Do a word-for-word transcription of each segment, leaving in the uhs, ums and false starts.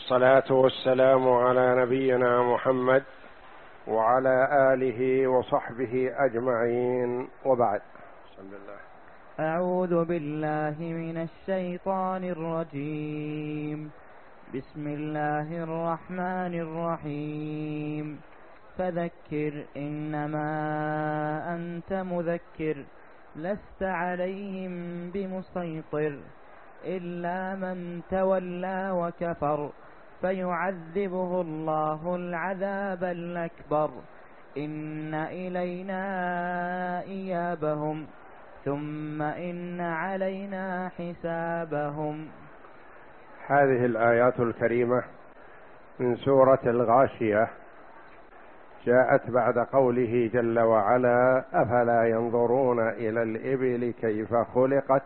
والصلاة والسلام على نبينا محمد وعلى آله وصحبه أجمعين، وبعد. بسم الله. أعوذ بالله من الشيطان الرجيم. بسم الله الرحمن الرحيم. فذكر إنما أنت مذكر لست عليهم بمسيطر إلا من تولى وكفر فيعذبه الله العذاب الأكبر إن إلينا إيابهم ثم إن علينا حسابهم. هذه الآيات الكريمة من سورة الغاشية جاءت بعد قوله جل وعلا: أفلا ينظرون إلى الإبل كيف خلقت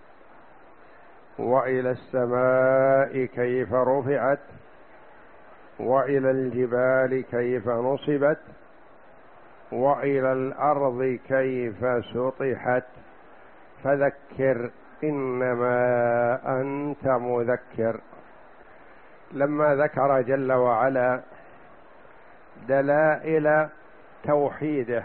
وإلى السماء كيف رفعت وإلى الجبال كيف نصبت وإلى الأرض كيف سطحت فذكر إنما أنت مذكر. لما ذكر جل وعلا دلائل توحيده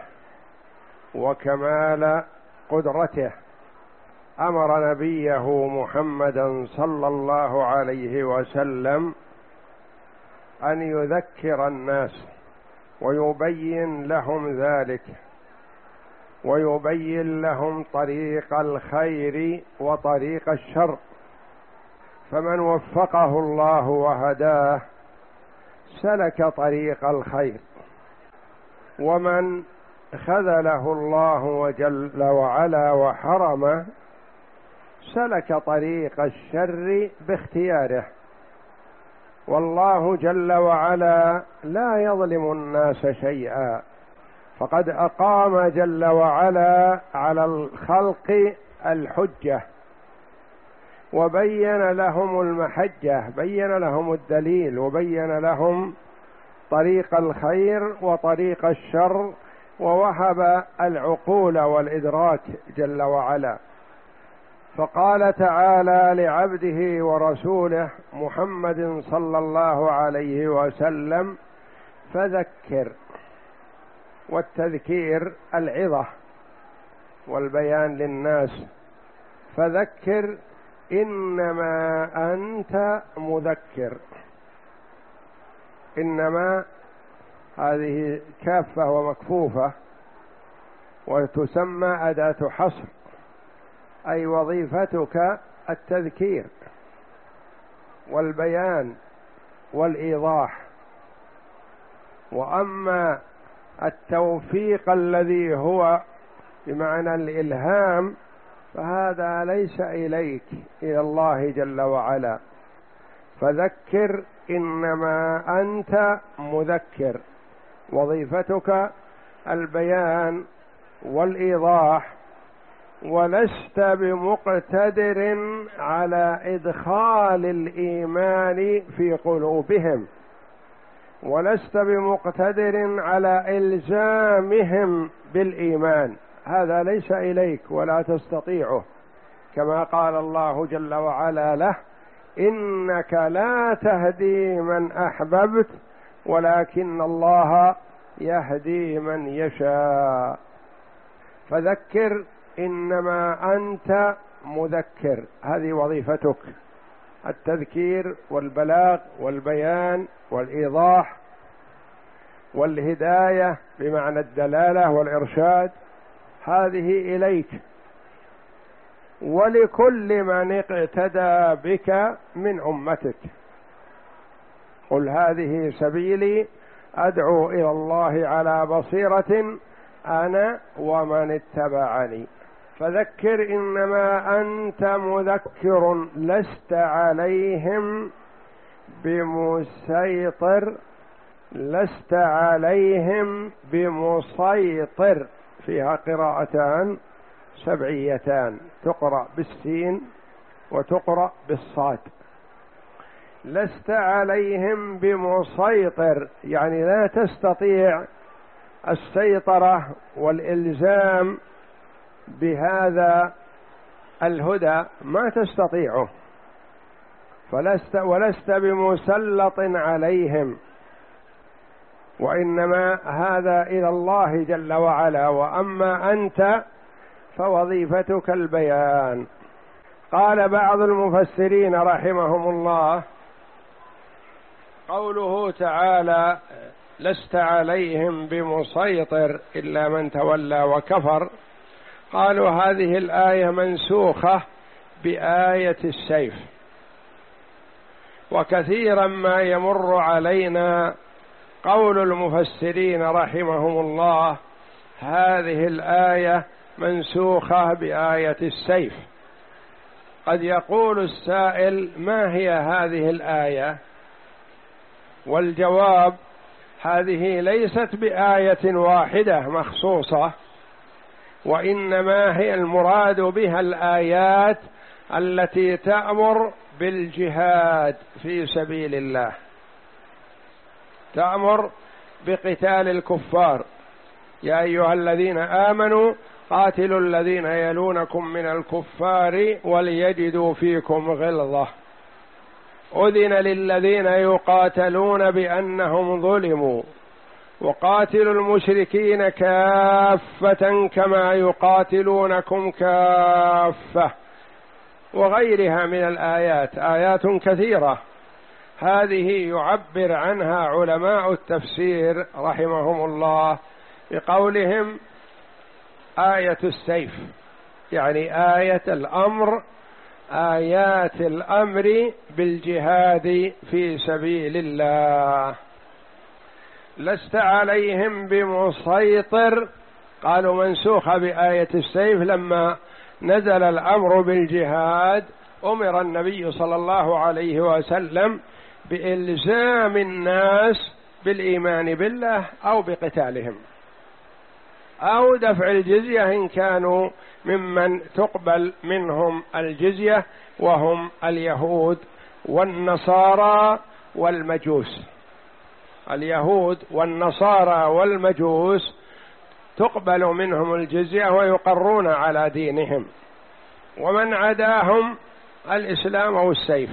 وكمال قدرته أمر نبيه محمدا صلى الله عليه وسلم أن يذكر الناس ويبين لهم ذلك ويبين لهم طريق الخير وطريق الشر، فمن وفقه الله وهداه سلك طريق الخير، ومن خذله الله وجل وعلا وحرمه سلك طريق الشر باختياره. والله جل وعلا لا يظلم الناس شيئا، فقد أقام جل وعلا على الخلق الحجة وبين لهم المحجة، بين لهم الدليل وبين لهم طريق الخير وطريق الشر، ووهب العقول والإدراك جل وعلا. فقال تعالى لعبده ورسوله محمد صلى الله عليه وسلم: فذكر. والتذكير العظة والبيان للناس. فذكر إنما أنت مذكر. إنما هذه كافة ومكفوفة وتسمى أداة حصر، أي وظيفتك التذكير والبيان والإيضاح. وأما التوفيق الذي هو بمعنى الإلهام فهذا ليس إليك، إلى الله جل وعلا. فذكر إنما أنت مذكر، وظيفتك البيان والإيضاح، ولست بمقتدر على إدخال الإيمان في قلوبهم، ولست بمقتدر على إلزامهم بالإيمان، هذا ليس إليك ولا تستطيعه، كما قال الله جل وعلا له: إنك لا تهدي من أحببت ولكن الله يهدي من يشاء. فذكر إنما أنت مذكر، هذه وظيفتك، التذكير والبلاغ والبيان والإيضاح والهداية بمعنى الدلالة والإرشاد، هذه إليك ولكل من اقتدى بك من أمتك. قل هذه سبيلي أدعو إلى الله على بصيرة أنا ومن اتبعني. فذكر إنما أنت مذكر لست عليهم بمسيطر، لست عليهم بمسيطر، فيها قراءتان سبعيتان، تقرأ بالسين وتقرأ بالصاد. لست عليهم بمسيطر يعني لا تستطيع السيطرة والإلزام بهذا الهدى، ما تستطيعه. فلست ولست بمسلط عليهم، وإنما هذا إلى الله جل وعلا، وأما أنت فوظيفتك البيان. قال بعض المفسرين رحمهم الله: قوله تعالى لست عليهم بمسيطر إلا من تولى وكفر، قالوا هذه الآية منسوخة بآية السيف، وكثيرا ما يمر علينا قول المفسرين رحمهم الله هذه الآية منسوخة بآية السيف. قد يقول السائل: ما هي هذه الآية؟ والجواب: هذه ليست بآية واحدة مخصوصة، وإنما هي المراد بها الآيات التي تأمر بالجهاد في سبيل الله، تأمر بقتال الكفار. يا أيها الذين آمنوا قاتلوا الذين يلونكم من الكفار وليجدوا فيكم غلظة، أذن للذين يقاتلون بأنهم ظلموا، وقاتلوا المشركين كافة كما يقاتلونكم كافة، وغيرها من الآيات، آيات كثيرة. هذه يعبر عنها علماء التفسير رحمهم الله بقولهم آية السيف، يعني آية الأمر، آيات الأمر بالجهاد في سبيل الله. لست عليهم بمسيطر، قالوا منسوخة بآية السيف، لما نزل الأمر بالجهاد أمر النبي صلى الله عليه وسلم بإلزام الناس بالإيمان بالله أو بقتالهم أو دفع الجزية إن كانوا ممن تقبل منهم الجزية، وهم اليهود والنصارى والمجوس. اليهود والنصارى والمجوس تقبل منهم الجزية ويقرون على دينهم، ومن عداهم الإسلام أو السيف.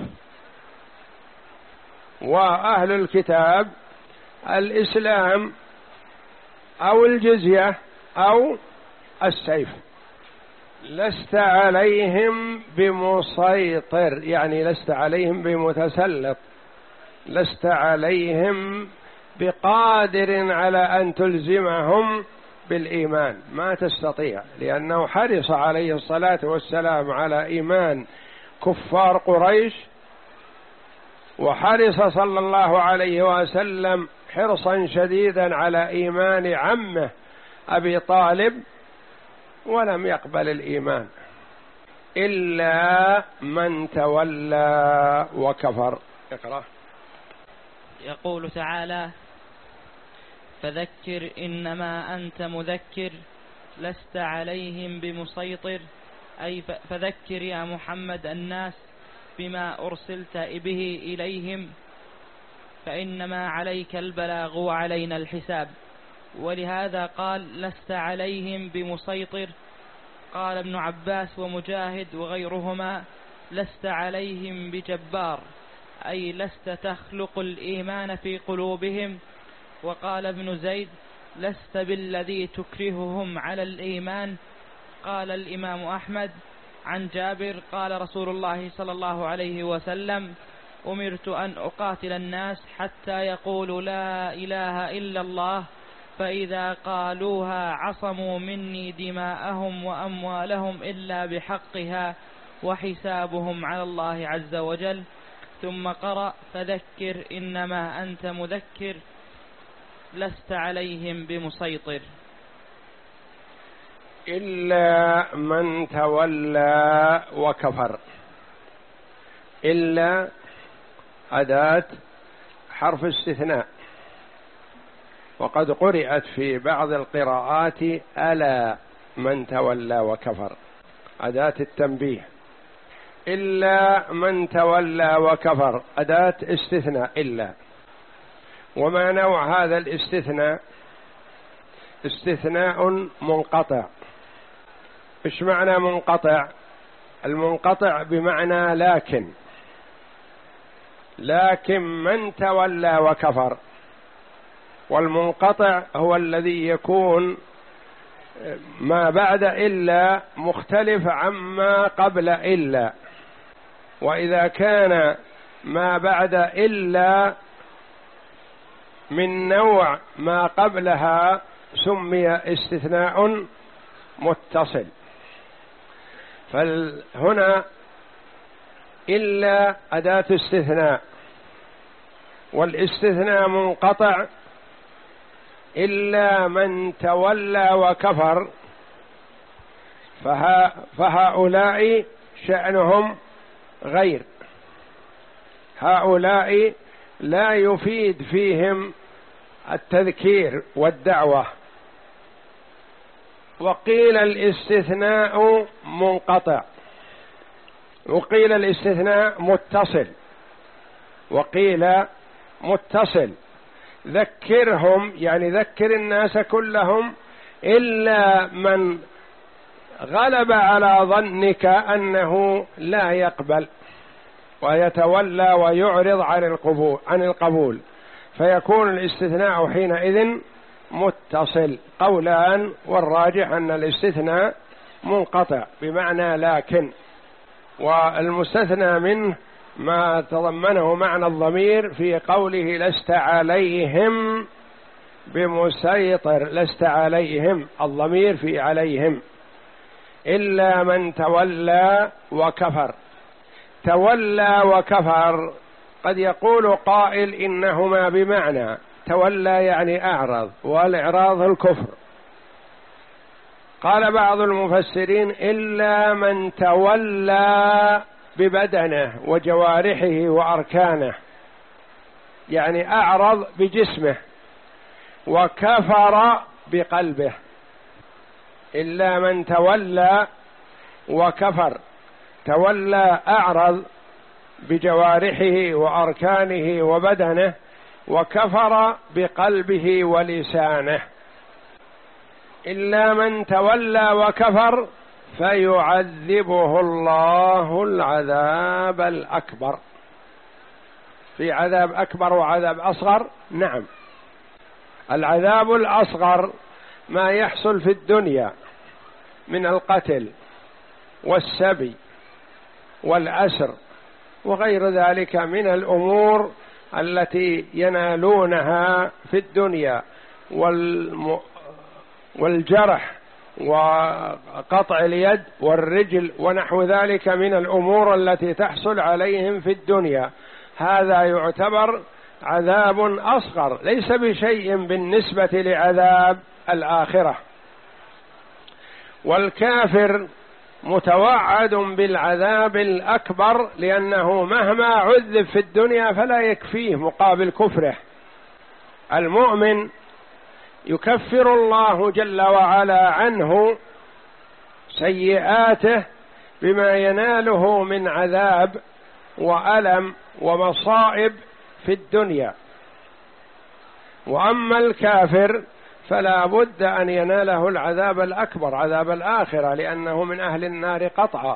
وأهل الكتاب الإسلام أو الجزية أو السيف. لست عليهم بمسيطر، يعني لست عليهم بمتسلط، لست عليهم بقادر على أن تلزمهم بالإيمان، ما تستطيع، لأنه حرص عليه الصلاة والسلام على إيمان كفار قريش، وحرص صلى الله عليه وسلم حرصا شديدا على إيمان عمه أبي طالب، ولم يقبل الإيمان إلا من تولى وكفر. اقرأ. يقول تعالى: فذكر إنما أنت مذكر لست عليهم بمسيطر، أي فذكر يا محمد الناس بما أرسلت به إليهم، فإنما عليك البلاغ وعلينا الحساب. ولهذا قال: لست عليهم بمسيطر. قال ابن عباس ومجاهد وغيرهما: لست عليهم بجبار، أي لست تخلق الإيمان في قلوبهم. وقال ابن زيد: لست بالذي تكرههم على الإيمان. قال الإمام أحمد عن جابر قال رسول الله صلى الله عليه وسلم: أمرت أن أقاتل الناس حتى يقولوا لا إله إلا الله، فإذا قالوها عصموا مني دماءهم وأموالهم إلا بحقها وحسابهم على الله عز وجل. ثم قرأ: فذكر إنما أنت مذكر لست عليهم بمسيطر. إلا من تولى وكفر. إلا أداة حرف استثناء، وقد قرأت في بعض القراءات ألا من تولى وكفر، أداة التنبيه. إلا من تولى وكفر أداة استثناء إلا. وما نوع هذا الاستثناء؟ استثناء منقطع. إيش معنى منقطع؟ المنقطع بمعنى لكن، لكن من تولى وكفر. والمنقطع هو الذي يكون ما بعد إلا مختلف عما قبل إلا، وإذا كان ما بعد إلا من نوع ما قبلها سمي استثناء متصل. فهنا إلا أداة استثناء، والاستثناء منقطع إلا من تولى وكفر، فها فهؤلاء شأنهم غير، هؤلاء لا يفيد فيهم التذكير والدعوة. وقيل الاستثناء منقطع، وقيل الاستثناء متصل، وقيل متصل. ذكرهم يعني ذكر الناس كلهم إلا من غلب على ظنك أنه لا يقبل ويتولى ويعرض عن القبول عن القبول فيكون الاستثناء حينئذ متصل. قولان، والراجح أن الاستثناء منقطع بمعنى لكن، والمستثنى منه ما تضمنه معنى الضمير في قوله لست عليهم بمسيطر، لست عليهم، الضمير في عليهم، إلا من تولى وكفر. تولى وكفر قد يقول قائل إنهما بمعنى، تولى يعني أعرض، والإعراض الكفر. قال بعض المفسرين إلا من تولى ببدنه وجوارحه وأركانه، يعني أعرض بجسمه وكفر بقلبه. إلا من تولى وكفر، تولى أعرض بجوارحه وأركانه وبدنه، وكفر بقلبه ولسانه. إلا من تولى وكفر فيعذبه الله العذاب الأكبر. في عذاب أكبر وعذاب أصغر؟ نعم. العذاب الأصغر ما يحصل في الدنيا من القتل والسبي والأسر وغير ذلك من الأمور التي ينالونها في الدنيا، والم... والجرح وقطع اليد والرجل ونحو ذلك من الأمور التي تحصل عليهم في الدنيا، هذا يعتبر عذاب أصغر، ليس بشيء بالنسبة لعذاب الآخرة. والكافر متوعد بالعذاب الأكبر، لأنه مهما عذب في الدنيا فلا يكفيه مقابل كفره. المؤمن يكفر الله جل وعلا عنه سيئاته بما يناله من عذاب وألم ومصائب في الدنيا. وأما الكافر فلا بد أن يناله العذاب الأكبر، عذاب الآخرة، لأنه من أهل النار قطعا.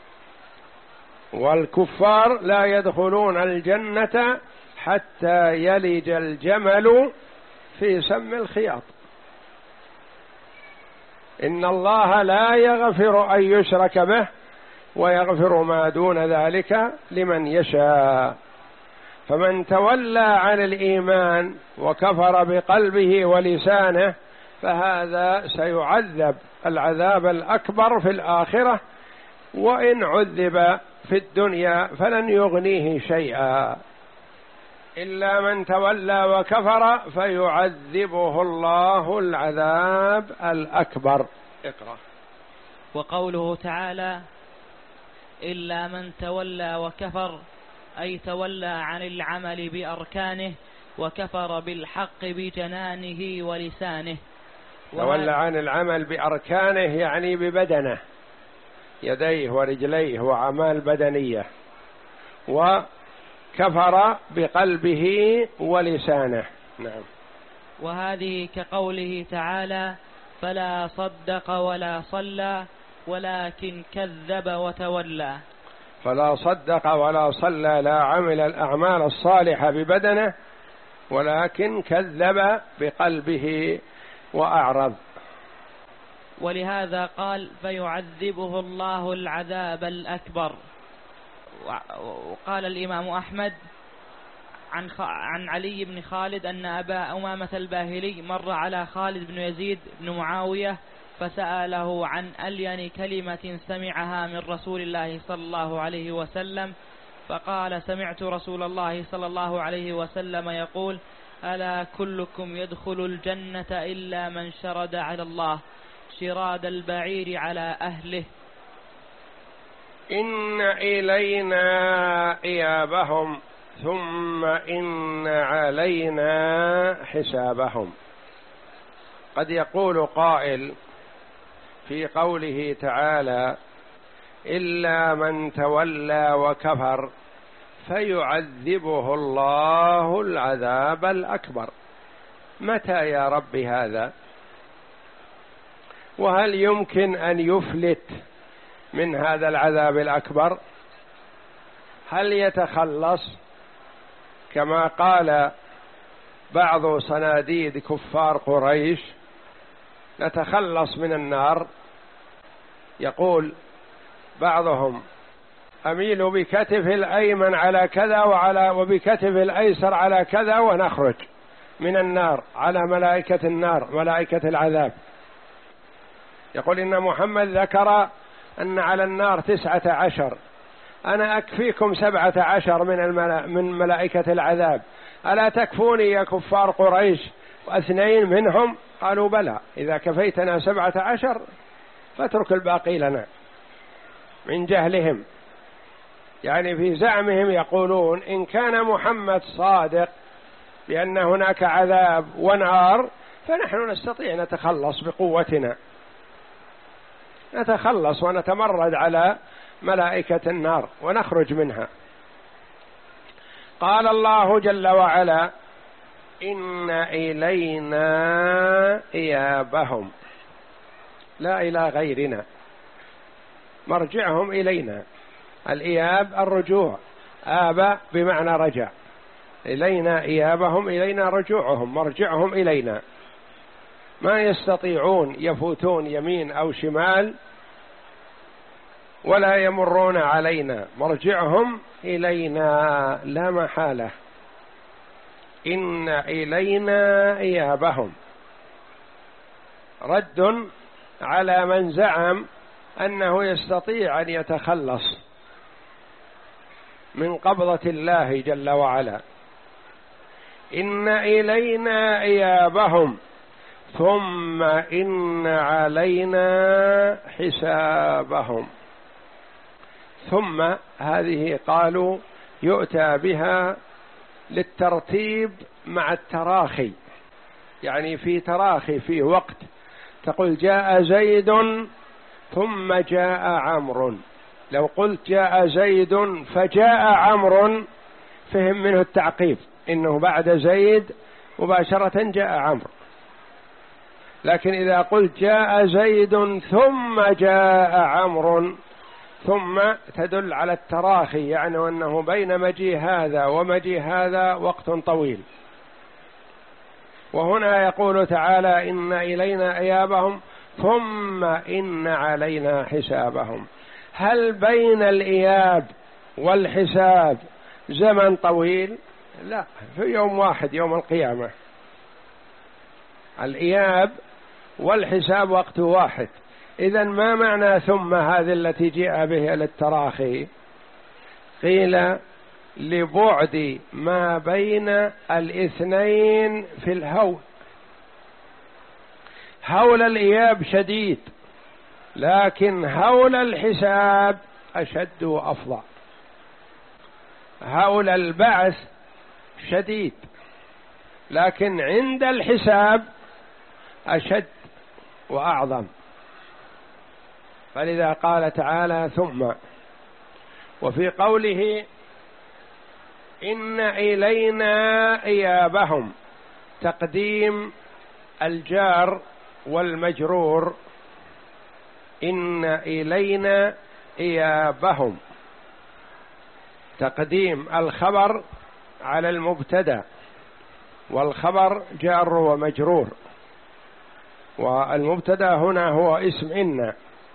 والكفار لا يدخلون الجنة حتى يلج الجمل في سم الخياط. إن الله لا يغفر أن يشرك به ويغفر ما دون ذلك لمن يشاء. فمن تولى عن الإيمان وكفر بقلبه ولسانه فهذا سيعذب العذاب الأكبر في الآخرة، وإن عذب في الدنيا فلن يغنيه شيئا. إلا من تولى وكفر فيعذبه الله العذاب الأكبر. اقرأ. وقوله تعالى إلا من تولى وكفر، أي تولى عن العمل بأركانه وكفر بالحق بجنانه ولسانه. تولى عن العمل بأركانه يعني ببدنه، يديه ورجليه وأعمال بدنية، وكفر بقلبه ولسانه. نعم. وهذه كقوله تعالى فلا صدق ولا صلى ولكن كذب وتولى. فلا صدق ولا صلى، لا عمل الأعمال الصالحة ببدنه، ولكن كذب بقلبه وأعرض. ولهذا قال فيعذبه الله العذاب الأكبر. وقال الإمام أحمد عن عن علي بن خالد أن أبا أمامة الباهلي مر على خالد بن يزيد بن معاوية فسأله عن ألين كلمة سمعها من رسول الله صلى الله عليه وسلم، فقال سمعت رسول الله صلى الله عليه وسلم يقول ألا كلكم يدخل الجنة إلا من شرد على الله شراد البعير على أهله. إن إلينا إيابهم ثم إن علينا حسابهم. قد يقول قائل في قوله تعالى إلا من تولى وكفر فيعذبه الله العذاب الأكبر. متى يا رب هذا؟ وهل يمكن أن يفلت من هذا العذاب الأكبر؟ هل يتخلص كما قال بعض صناديد كفار قريش نتخلص من النار؟ يقول بعضهم أميل بكتف الأيمن على كذا وعلى وبكتف الأيسر على كذا ونخرج من النار على ملائكة النار ملائكة العذاب. يقول إن محمد ذكر أن على النار تسعة عشر، أنا أكفيكم سبعة عشر من, الملا... من ملائكة العذاب، ألا تكفوني يا كفار قريش واثنين منهم؟ قالوا بلى، إذا كفيتنا سبعة عشر فاترك الباقي لنا. من جهلهم، يعني في زعمهم يقولون إن كان محمد صادق بأن هناك عذاب ونار فنحن نستطيع نتخلص بقوتنا، نتخلص ونتمرد على ملائكة النار ونخرج منها. قال الله جل وعلا إن إلينا إيابهم، لا إلى غيرنا، مرجعهم إلينا. الإياب الرجوع، آب بمعنى رجع، إلينا إيابهم، إلينا رجوعهم، مرجعهم إلينا. ما يستطيعون يفوتون يمين أو شمال ولا يمرون علينا، مرجعهم إلينا لا محالة. إن إلينا إيابهم رد على من زعم أنه يستطيع أن يتخلص من قبضة الله جل وعلا. إن إلينا إيابهم ثم إن علينا حسابهم. ثم هذه قالوا يؤتى بها للترتيب مع التراخي، يعني في تراخي في وقت، تقول جاء زيد ثم جاء عمرو، لو قلت جاء زيد فجاء عمرو فهم منه التعقيب إنه بعد زيد مباشرة جاء عمرو. لكن إذا قلت جاء زيد ثم جاء عمرو ثم تدل على التراخي، يعني أنه بين مجيء هذا ومجيء هذا وقت طويل. وهنا يقول تعالى إن إلينا إيابهم ثم إن علينا حسابهم. هل بين الإياب والحساب زمن طويل؟ لا، في يوم واحد، يوم القيامة. الإياب والحساب وقت واحد. إذن ما معنى ثم هذه التي جاء بها للتراخي؟ قيل لبعد ما بين الاثنين في الهول. هول الإياب شديد، لكن هول الحساب أشد وأفظع. هول البعث شديد، لكن عند الحساب أشد وأعظم. فلذا قال تعالى ثم. وفي قوله إن إلينا إيابهم تقديم الجار والمجرور، إن إلينا إيابهم تقديم الخبر على المبتدأ، والخبر جار ومجرور، والمبتدأ هنا هو اسم إن.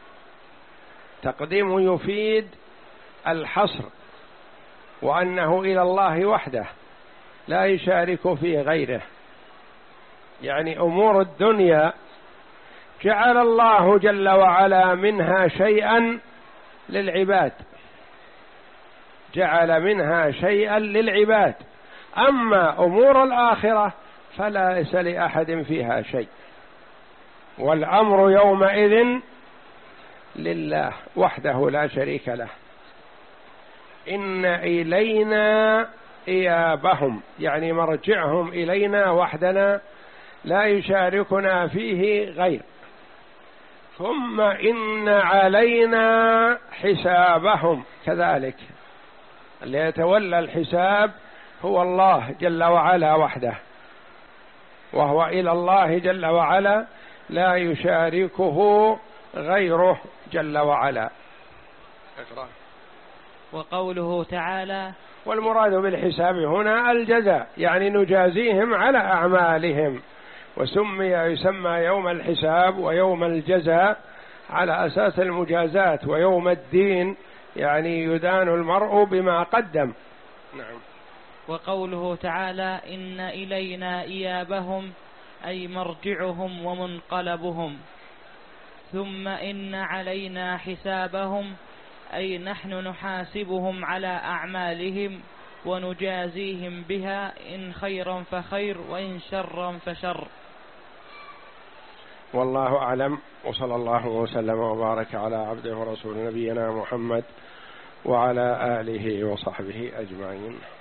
تقديم يفيد الحصر، وأنه إلى الله وحده لا يشارك في غيره. يعني أمور الدنيا جعل الله جل وعلا منها شيئا للعباد، جعل منها شيئا للعباد، أما أمور الآخرة فلا ليس لأحد فيها شيء، والأمر يومئذ لله وحده لا شريك له. إن إلينا إيابهم، يعني مرجعهم إلينا وحدنا لا يشاركنا فيه غير. ثم إن علينا حسابهم، كذلك اللي يتولى الحساب هو الله جل وعلا وحده، وهو إلى الله جل وعلا لا يشاركه غيره جل وعلا. اقرأ. وقوله تعالى: والمراد بالحساب هنا الجزاء، يعني نجازيهم على أعمالهم، وسمي يسمى يوم الحساب ويوم الجزاء على أساس المجازات، ويوم الدين يعني يدان المرء بما قدم. نعم. وقوله تعالى: إن إلينا إيابهم، أي مرجعهم ومنقلبهم. ثم إن علينا حسابهم، أي نحن نحاسبهم على أعمالهم ونجازيهم بها، إن خيرا فخير وإن شرا فشر. والله أعلم، وصلى الله وسلم وبارك على عبده ورسول نبينا محمد وعلى آله وصحبه أجمعين.